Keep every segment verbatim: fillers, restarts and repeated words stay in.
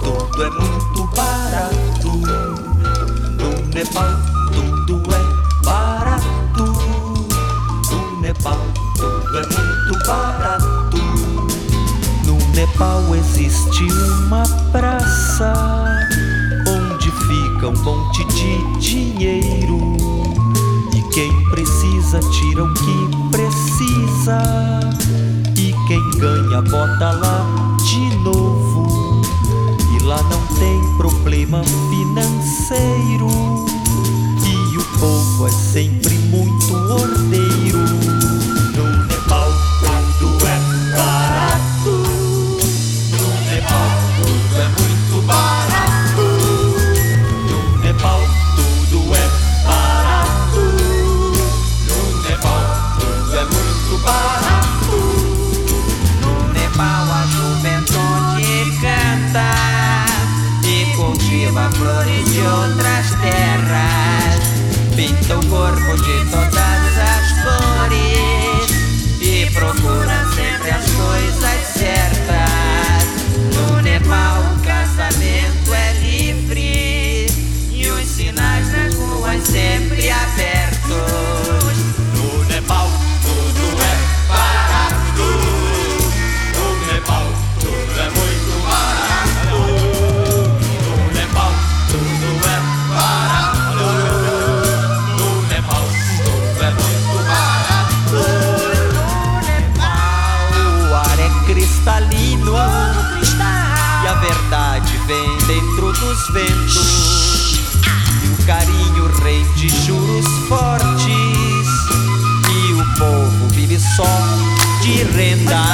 tudo é muito barato. No Nepal tudo é barato. No Nepal tudo é muito barato. No Nepal existe uma praça onde fica um monte de dinheiro, e quem precisa tira o que precisa, e quem ganha bota lá de novo. E lá não tem problema financeiro, e o povo é sempre muito ordeiro. No Nepal tudo é barato. No Nepal tudo é muito barato. No Nepal tudo é barato. No Nepal tudo é muito barato. No Nepal a juventude canta e cultiva flores de outras terras, pinta o corpo de todas as cores e procura sempre as coisas certas. No Nepal o casamento é livre e os sinais nas ruas sempre abertos. No Nepal tudo é barato. No Nepal tudo é muito barato. No Nepal tudo é barato. No Nepal tudo é muito barato. No Nepal O ar é cristalino cristal e a verdade vem dentro dos ventos, e o carinho rende juros fortes, e o povo vive só de renda.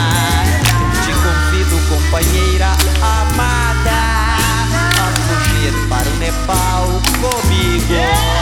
Te convido, companheira amada, a fugir para o Nepal comigo.